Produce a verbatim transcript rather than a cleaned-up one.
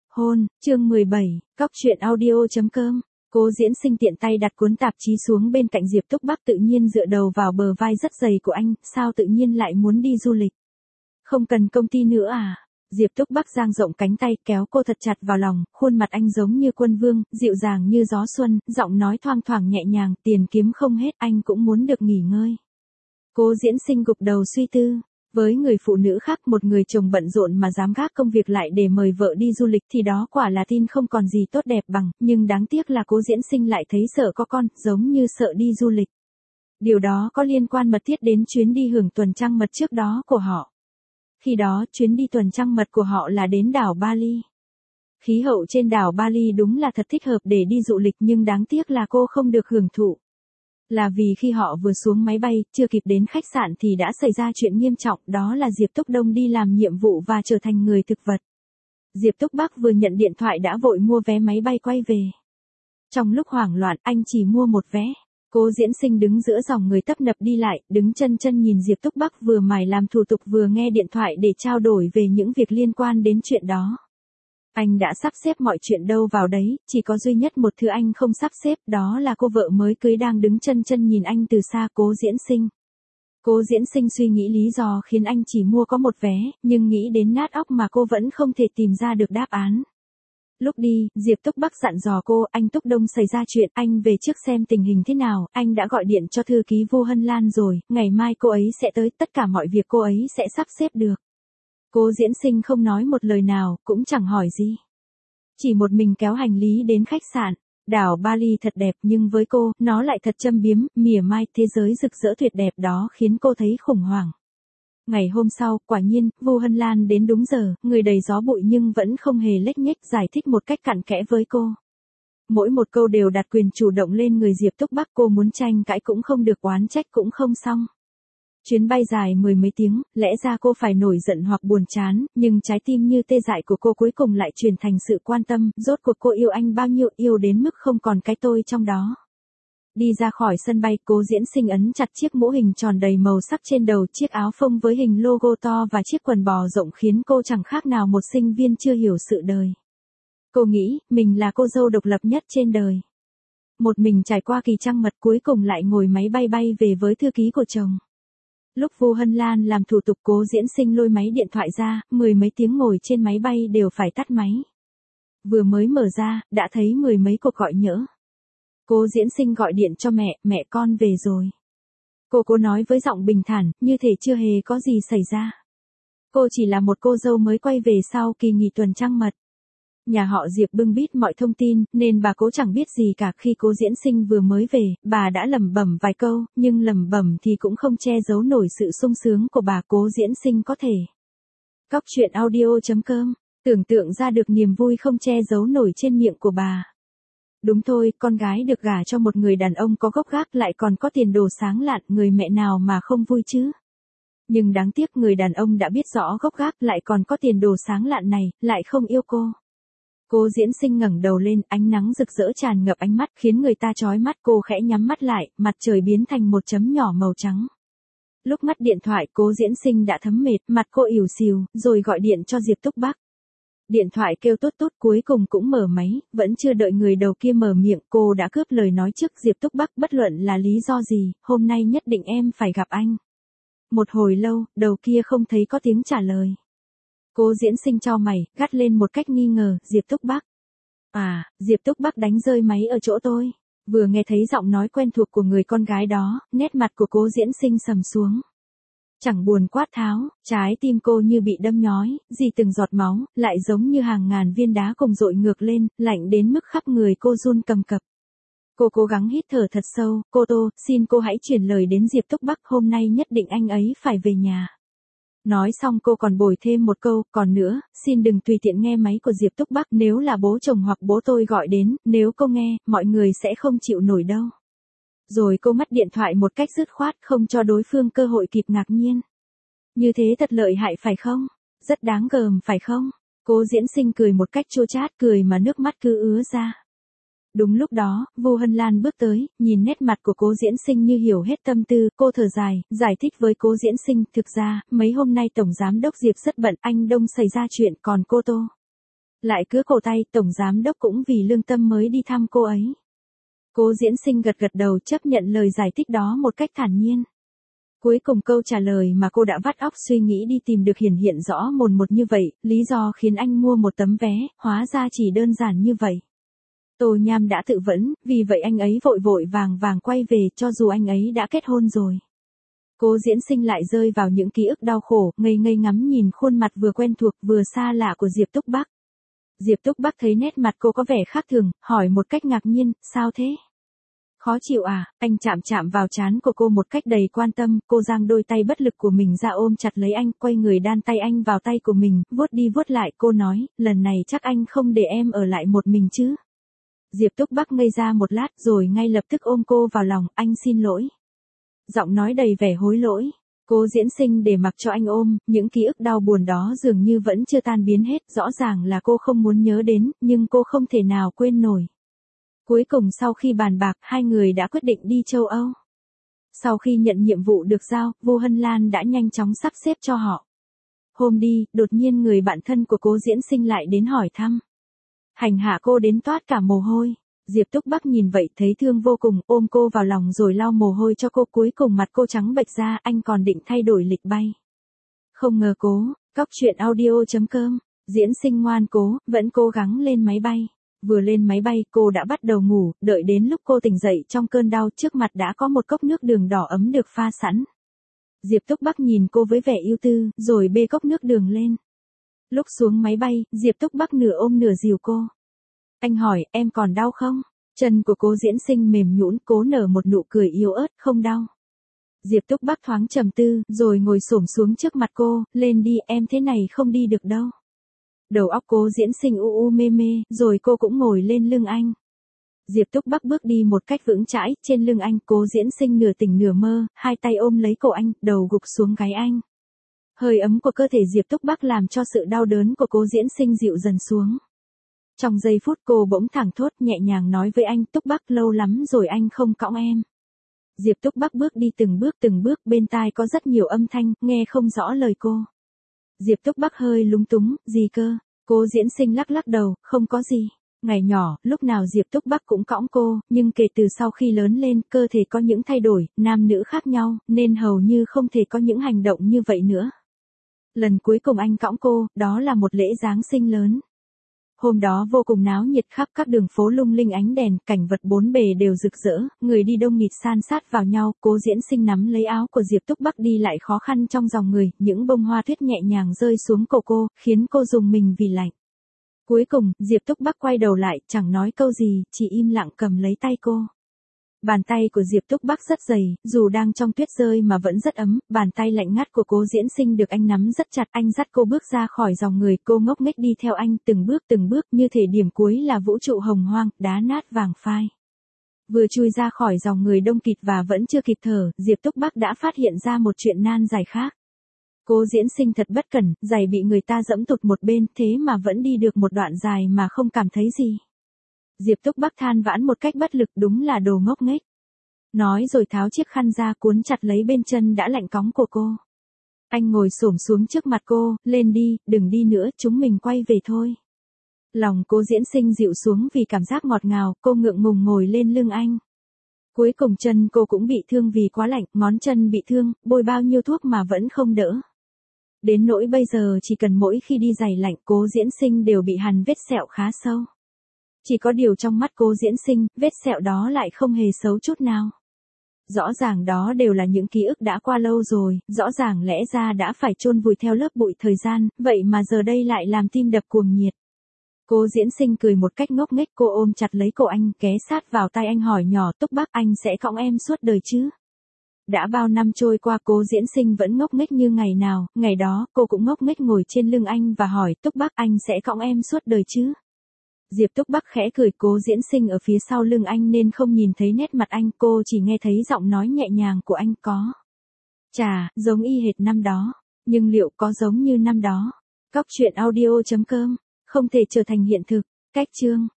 Hôn, chương mười bảy, cóc truyện audio chấm com. Cố Diễn Sinh tiện tay đặt cuốn tạp chí xuống bên cạnh Diệp Túc Bắc, tự nhiên dựa đầu vào bờ vai rất dày của anh, sao tự nhiên lại muốn đi du lịch? Không cần công ty nữa à? Diệp Túc Bắc dang rộng cánh tay kéo cô thật chặt vào lòng, khuôn mặt anh giống như quân vương, dịu dàng như gió xuân, giọng nói thoang thoảng nhẹ nhàng, tiền kiếm không hết, anh cũng muốn được nghỉ ngơi. Cố Diễn Sinh gục đầu suy tư. Với người phụ nữ khác, một người chồng bận rộn mà dám gác công việc lại để mời vợ đi du lịch thì đó quả là tin không còn gì tốt đẹp bằng, nhưng đáng tiếc là Cố Diễn Sinh lại thấy sợ có con, giống như sợ đi du lịch. Điều đó có liên quan mật thiết đến chuyến đi hưởng tuần trăng mật trước đó của họ. Khi đó, chuyến đi tuần trăng mật của họ là đến đảo Bali. Khí hậu trên đảo Bali đúng là thật thích hợp để đi du lịch, nhưng đáng tiếc là cô không được hưởng thụ. Là vì khi họ vừa xuống máy bay, chưa kịp đến khách sạn thì đã xảy ra chuyện nghiêm trọng, đó là Diệp Túc Đông đi làm nhiệm vụ và trở thành người thực vật. Diệp Túc Bắc vừa nhận điện thoại đã vội mua vé máy bay quay về. Trong lúc hoảng loạn, anh chỉ mua một vé. Cố Diễn Sinh đứng giữa dòng người tấp nập đi lại, đứng chân chân nhìn Diệp Túc Bắc vừa mải làm thủ tục vừa nghe điện thoại để trao đổi về những việc liên quan đến chuyện đó. Anh đã sắp xếp mọi chuyện đâu vào đấy, chỉ có duy nhất một thứ anh không sắp xếp, đó là cô vợ mới cưới đang đứng chân chân nhìn anh từ xa. Cố Diễn Sinh. Cố Diễn Sinh suy nghĩ lý do khiến anh chỉ mua có một vé, nhưng nghĩ đến nát óc mà cô vẫn không thể tìm ra được đáp án. Lúc đi, Diệp Túc Bắc dặn dò cô, anh Túc Đông xảy ra chuyện, anh về trước xem tình hình thế nào, anh đã gọi điện cho thư ký Vu Hân Lan rồi, ngày mai cô ấy sẽ tới, tất cả mọi việc cô ấy sẽ sắp xếp được. Cố Diễn Sinh không nói một lời nào, cũng chẳng hỏi gì. Chỉ một mình kéo hành lý đến khách sạn. Đảo Bali thật đẹp nhưng với cô, nó lại thật châm biếm, mỉa mai, thế giới rực rỡ tuyệt đẹp đó khiến cô thấy khủng hoảng. Ngày hôm sau, quả nhiên, Vu Hân Lan đến đúng giờ, người đầy gió bụi nhưng vẫn không hề lếch nhếch, giải thích một cách cặn kẽ với cô. Mỗi một câu đều đặt quyền chủ động lên người Diệp Túc Bắc, cô muốn tranh cãi cũng không được, oán trách cũng không xong. Chuyến bay dài mười mấy tiếng, lẽ ra cô phải nổi giận hoặc buồn chán, nhưng trái tim như tê dại của cô cuối cùng lại chuyển thành sự quan tâm, rốt cuộc cô yêu anh bao nhiêu, yêu đến mức không còn cái tôi trong đó. Đi ra khỏi sân bay, Cố Diễn Sinh ấn chặt chiếc mũ hình tròn đầy màu sắc trên đầu, chiếc áo phông với hình logo to và chiếc quần bò rộng khiến cô chẳng khác nào một sinh viên chưa hiểu sự đời. Cô nghĩ, mình là cô dâu độc lập nhất trên đời. Một mình trải qua kỳ trăng mật, cuối cùng lại ngồi máy bay bay về với thư ký của chồng. Lúc Vu Hân Lan làm thủ tục, Cố Diễn Sinh lôi máy điện thoại ra, mười mấy tiếng ngồi trên máy bay đều phải tắt máy. Vừa mới mở ra, đã thấy mười mấy cuộc gọi nhỡ. Cố Diễn Sinh gọi điện cho mẹ, mẹ con về rồi. Cô cố nói với giọng bình thản, như thể chưa hề có gì xảy ra. Cô chỉ là một cô dâu mới quay về sau kỳ nghỉ tuần trăng mật. Nhà họ Diệp bưng bít mọi thông tin, nên bà Cố chẳng biết gì cả. Khi Cố Diễn Sinh vừa mới về, bà đã lẩm bẩm vài câu, nhưng lẩm bẩm thì cũng không che giấu nổi sự sung sướng của bà. Cố Diễn Sinh có thể. Cóc truyện audio chấm com, tưởng tượng ra được niềm vui không che giấu nổi trên miệng của bà. Đúng thôi, con gái được gả cho một người đàn ông có gốc gác lại còn có tiền đồ sáng lạn, người mẹ nào mà không vui chứ. Nhưng đáng tiếc người đàn ông đã biết rõ gốc gác lại còn có tiền đồ sáng lạn này, lại không yêu cô. Cố Diễn Sinh ngẩng đầu lên, ánh nắng rực rỡ tràn ngập ánh mắt khiến người ta chói mắt, cô khẽ nhắm mắt lại, mặt trời biến thành một chấm nhỏ màu trắng. Lúc ngắt điện thoại, Cố Diễn Sinh đã thấm mệt, mặt cô ỉu xìu, rồi gọi điện cho Diệp Túc Bắc. Điện thoại kêu tốt tốt, cuối cùng cũng mở máy, vẫn chưa đợi người đầu kia mở miệng, cô đã cướp lời nói trước. Diệp Túc Bắc, bất luận là lý do gì, hôm nay nhất định em phải gặp anh. Một hồi lâu, đầu kia không thấy có tiếng trả lời. Cố Diễn Sinh chau mày, gắt lên một cách nghi ngờ, Diệp Túc Bắc. À, Diệp Túc Bắc đánh rơi máy ở chỗ tôi. Vừa nghe thấy giọng nói quen thuộc của người con gái đó, nét mặt của Cố Diễn Sinh sầm xuống. Chẳng buồn quát tháo, trái tim cô như bị đâm nhói, dì từng giọt máu, lại giống như hàng ngàn viên đá cùng dội ngược lên, lạnh đến mức khắp người cô run cầm cập. Cô cố gắng hít thở thật sâu, cô Tô, xin cô hãy chuyển lời đến Diệp Túc Bắc, hôm nay nhất định anh ấy phải về nhà. Nói xong cô còn bồi thêm một câu, còn nữa, xin đừng tùy tiện nghe máy của Diệp Túc Bắc, nếu là bố chồng hoặc bố tôi gọi đến, nếu cô nghe, mọi người sẽ không chịu nổi đâu. Rồi cô ngắt điện thoại một cách dứt khoát, không cho đối phương cơ hội kịp ngạc nhiên. Như thế thật lợi hại phải không? Rất đáng gờm phải không? Cố Diễn Sinh cười một cách chua chát, cười mà nước mắt cứ ứa ra. Đúng lúc đó, Vu Hân Lan bước tới, nhìn nét mặt của Cố Diễn Sinh như hiểu hết tâm tư, cô thở dài, giải thích với Cố Diễn Sinh, thực ra, mấy hôm nay Tổng Giám đốc Diệp rất bận, anh Đông xảy ra chuyện, còn cô Tô. Lại cứa cổ tay, tổng giám đốc cũng vì lương tâm mới đi thăm cô ấy. Cố Diễn Sinh gật gật đầu chấp nhận lời giải thích đó một cách thản nhiên. Cuối cùng câu trả lời mà cô đã vắt óc suy nghĩ đi tìm được hiển hiện rõ mồn một như vậy, lý do khiến anh mua một tấm vé, hóa ra chỉ đơn giản như vậy. Tô Nham đã tự vẫn, vì vậy anh ấy vội vội vàng vàng quay về cho dù anh ấy đã kết hôn rồi. Cố Diễn Sinh lại rơi vào những ký ức đau khổ, ngây ngây ngắm nhìn khuôn mặt vừa quen thuộc vừa xa lạ của Diệp Túc Bắc. Diệp Túc Bắc thấy nét mặt cô có vẻ khác thường, hỏi một cách ngạc nhiên, sao thế? Khó chịu à? Anh chạm chạm vào trán của cô một cách đầy quan tâm, cô giang đôi tay bất lực của mình ra ôm chặt lấy anh, quay người đan tay anh vào tay của mình, vuốt đi vuốt lại, cô nói, lần này chắc anh không để em ở lại một mình chứ? Diệp Túc Bắc ngây ra một lát rồi ngay lập tức ôm cô vào lòng, anh xin lỗi. Giọng nói đầy vẻ hối lỗi. Cố Diễn Sinh để mặc cho anh ôm, những ký ức đau buồn đó dường như vẫn chưa tan biến hết, rõ ràng là cô không muốn nhớ đến, nhưng cô không thể nào quên nổi. Cuối cùng sau khi bàn bạc, hai người đã quyết định đi châu Âu. Sau khi nhận nhiệm vụ được giao, Vô Hân Lan đã nhanh chóng sắp xếp cho họ. Hôm đi, đột nhiên người bạn thân của Cố Diễn Sinh lại đến hỏi thăm. Hành hạ cô đến toát cả mồ hôi. Diệp Túc Bắc nhìn vậy thấy thương vô cùng, ôm cô vào lòng rồi lau mồ hôi cho cô, cuối cùng mặt cô trắng bệch ra, anh còn định thay đổi lịch bay. Không ngờ cố, cóc truyện audio chấm com, Diễn Sinh ngoan cố, vẫn cố gắng lên máy bay. Vừa lên máy bay cô đã bắt đầu ngủ, đợi đến lúc cô tỉnh dậy trong cơn đau trước mặt đã có một cốc nước đường đỏ ấm được pha sẵn. Diệp Túc Bắc nhìn cô với vẻ ưu tư, rồi bê cốc nước đường lên. Lúc xuống máy bay, Diệp Túc Bắc nửa ôm nửa dìu cô. Anh hỏi, em còn đau không? Chân của Cố Diễn Sinh mềm nhũn, cố nở một nụ cười yếu ớt, không đau. Diệp Túc Bắc thoáng trầm tư, rồi ngồi xổm xuống trước mặt cô, lên đi, em thế này không đi được đâu. Đầu óc Cố Diễn Sinh u u mê mê, rồi cô cũng ngồi lên lưng anh. Diệp Túc Bắc bước đi một cách vững chãi, trên lưng anh, Cố Diễn Sinh nửa tỉnh nửa mơ, hai tay ôm lấy cổ anh, đầu gục xuống gáy anh. Hơi ấm của cơ thể Diệp Túc Bắc làm cho sự đau đớn của Cố Diễn Sinh dịu dần xuống. Trong giây phút cô bỗng thẳng thốt nhẹ nhàng nói với anh, Túc Bắc lâu lắm rồi anh không cõng em. Diệp Túc Bắc bước đi từng bước từng bước, bên tai có rất nhiều âm thanh, nghe không rõ lời cô. Diệp Túc Bắc hơi lúng túng, gì cơ? Cố Diễn Sinh lắc lắc đầu, không có gì. Ngày nhỏ, lúc nào Diệp Túc Bắc cũng cõng cô, nhưng kể từ sau khi lớn lên, cơ thể có những thay đổi, nam nữ khác nhau, nên hầu như không thể có những hành động như vậy nữa. Lần cuối cùng anh cõng cô, đó là một lễ Giáng sinh lớn. Hôm đó vô cùng náo nhiệt, khắp các đường phố lung linh ánh đèn, cảnh vật bốn bề đều rực rỡ, người đi đông nghịt san sát vào nhau, Cố Diễn Sinh nắm lấy áo của Diệp Túc Bắc đi lại khó khăn trong dòng người, những bông hoa tuyết nhẹ nhàng rơi xuống cổ cô, khiến cô rùng mình vì lạnh. Cuối cùng, Diệp Túc Bắc quay đầu lại, chẳng nói câu gì, chỉ im lặng cầm lấy tay cô. Bàn tay của Diệp Túc Bắc rất dày, dù đang trong tuyết rơi mà vẫn rất ấm, bàn tay lạnh ngắt của Cố Diễn Sinh được anh nắm rất chặt, anh dắt cô bước ra khỏi dòng người, cô ngốc nghếch đi theo anh, từng bước từng bước, như thể điểm cuối là vũ trụ hồng hoang, đá nát vàng phai. Vừa chui ra khỏi dòng người đông kịt và vẫn chưa kịp thở, Diệp Túc Bắc đã phát hiện ra một chuyện nan giải khác. Cố Diễn Sinh thật bất cẩn, giày bị người ta giẫm tụt một bên, thế mà vẫn đi được một đoạn dài mà không cảm thấy gì. Diệp Túc Bắc than vãn một cách bất lực, đúng là đồ ngốc nghếch. Nói rồi tháo chiếc khăn ra cuốn chặt lấy bên chân đã lạnh cóng của cô. Anh ngồi xổm xuống trước mặt cô, lên đi, đừng đi nữa, chúng mình quay về thôi. Lòng Cố Diễn Sinh dịu xuống vì cảm giác ngọt ngào, cô ngượng ngùng ngồi lên lưng anh. Cuối cùng chân cô cũng bị thương vì quá lạnh, ngón chân bị thương, bôi bao nhiêu thuốc mà vẫn không đỡ. Đến nỗi bây giờ chỉ cần mỗi khi đi giày lạnh, Cố Diễn Sinh đều bị hằn vết sẹo khá sâu. Chỉ có điều trong mắt Cố Diễn Sinh, vết sẹo đó lại không hề xấu chút nào. Rõ ràng đó đều là những ký ức đã qua lâu rồi, rõ ràng lẽ ra đã phải chôn vùi theo lớp bụi thời gian, vậy mà giờ đây lại làm tim đập cuồng nhiệt. Cố Diễn Sinh cười một cách ngốc nghếch, cô ôm chặt lấy cổ anh, ghé sát vào tai anh hỏi nhỏ, Túc Bắc, anh sẽ cõng em suốt đời chứ? Đã bao năm trôi qua, Cố Diễn Sinh vẫn ngốc nghếch như ngày nào, ngày đó, cô cũng ngốc nghếch ngồi trên lưng anh và hỏi, Túc Bắc, anh sẽ cõng em suốt đời chứ? Diệp Túc Bắc khẽ cười, Cố Diễn Sinh ở phía sau lưng anh nên không nhìn thấy nét mặt anh, cô chỉ nghe thấy giọng nói nhẹ nhàng của anh, có. Chà, giống y hệt năm đó, nhưng liệu có giống như năm đó? Cóc truyện audio chấm com, không thể trở thành hiện thực, cách chương.